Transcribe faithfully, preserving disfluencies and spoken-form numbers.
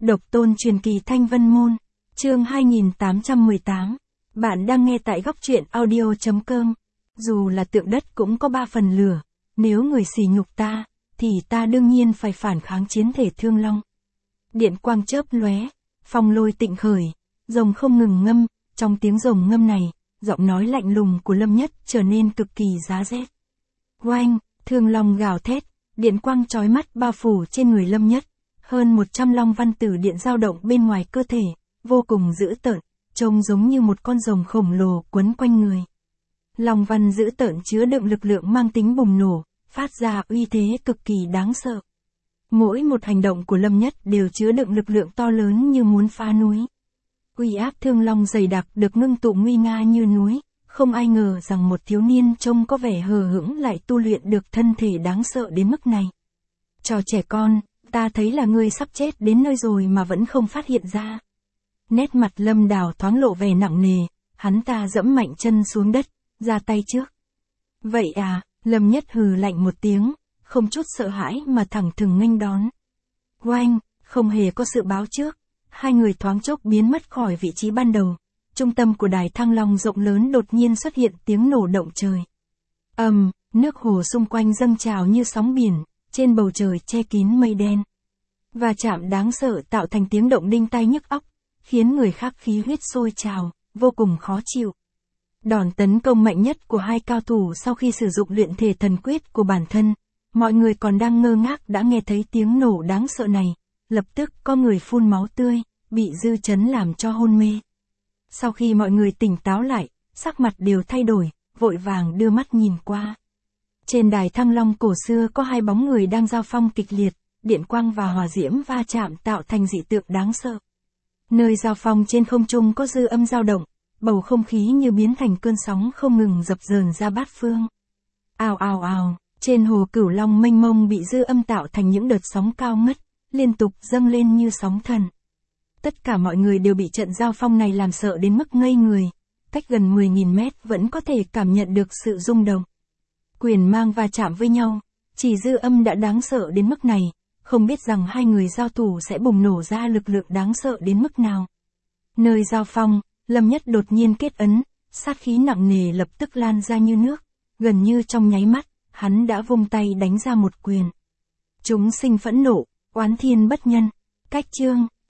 Độc tôn truyền kỳ Thanh Vân Môn, chương hai nghìn tám trăm mười tám. Bạn đang nghe tại góc truyện audio chấm com. Dù là tượng đất cũng có ba phần lửa, nếu người sỉ nhục ta, thì ta đương nhiên phải phản kháng chiến thể Thương Long. Điện quang chớp lóe, phong lôi tịnh khởi, rồng không ngừng ngâm, trong tiếng rồng ngâm này, giọng nói lạnh lùng của Lâm Nhất trở nên cực kỳ giá rét. Oanh, Thương Long gào thét, điện quang chói mắt bao phủ trên người Lâm Nhất. Hơn một trăm long văn tử điện dao động bên ngoài cơ thể, vô cùng dữ tợn, trông giống như một con rồng khổng lồ quấn quanh người. Long văn dữ tợn chứa đựng lực lượng mang tính bùng nổ, phát ra uy thế cực kỳ đáng sợ. Mỗi một hành động của Lâm Nhất đều chứa đựng lực lượng to lớn như muốn phá núi. Uy áp Thương Long dày đặc được ngưng tụ nguy nga như núi, không ai ngờ rằng một thiếu niên trông có vẻ hờ hững lại tu luyện được thân thể đáng sợ đến mức này. Trò trẻ con, ta thấy là ngươi sắp chết đến nơi rồi mà vẫn không phát hiện ra. Nét mặt Lâm Đào thoáng lộ vẻ nặng nề, hắn ta dẫm mạnh chân xuống đất, ra tay trước. Vậy à, Lâm Nhất hừ lạnh một tiếng, không chút sợ hãi mà thẳng thừng nghênh đón. Oanh, không hề có sự báo trước, hai người thoáng chốc biến mất khỏi vị trí ban đầu. Trung tâm của đài Thăng Long rộng lớn đột nhiên xuất hiện tiếng nổ động trời. Ầm, um, nước hồ xung quanh dâng trào như sóng biển, trên bầu trời che kín mây đen. Và chạm đáng sợ tạo thành tiếng động đinh tai nhức óc, khiến người khác khí huyết sôi trào, vô cùng khó chịu. Đòn tấn công mạnh nhất của hai cao thủ sau khi sử dụng luyện thể thần quyết của bản thân, mọi người còn đang ngơ ngác đã nghe thấy tiếng nổ đáng sợ này, lập tức có người phun máu tươi, bị dư chấn làm cho hôn mê. Sau khi mọi người tỉnh táo lại, sắc mặt đều thay đổi, vội vàng đưa mắt nhìn qua. Trên đài Thăng Long cổ xưa có hai bóng người đang giao phong kịch liệt, điện quang và hỏa diễm va chạm tạo thành dị tượng đáng sợ. Nơi giao phong trên không trung có dư âm dao động, bầu không khí như biến thành cơn sóng không ngừng dập dờn ra bát phương. Ào ào ào, trên hồ Cửu Long mênh mông bị dư âm tạo thành những đợt sóng cao ngất, liên tục dâng lên như sóng thần. Tất cả mọi người đều bị trận giao phong này làm sợ đến mức ngây người, cách gần mười nghìn mét vẫn có thể cảm nhận được sự rung động. Quyền mang va chạm với nhau, chỉ dư âm đã đáng sợ đến mức này, không biết rằng hai người giao thủ sẽ bùng nổ ra lực lượng đáng sợ đến mức nào. Nơi giao phong, Lâm Nhất đột nhiên kết ấn, sát khí nặng nề lập tức lan ra như nước, gần như trong nháy mắt, hắn đã vung tay đánh ra một quyền. Chúng sinh phẫn nộ, oán thiên bất nhân, cách chương.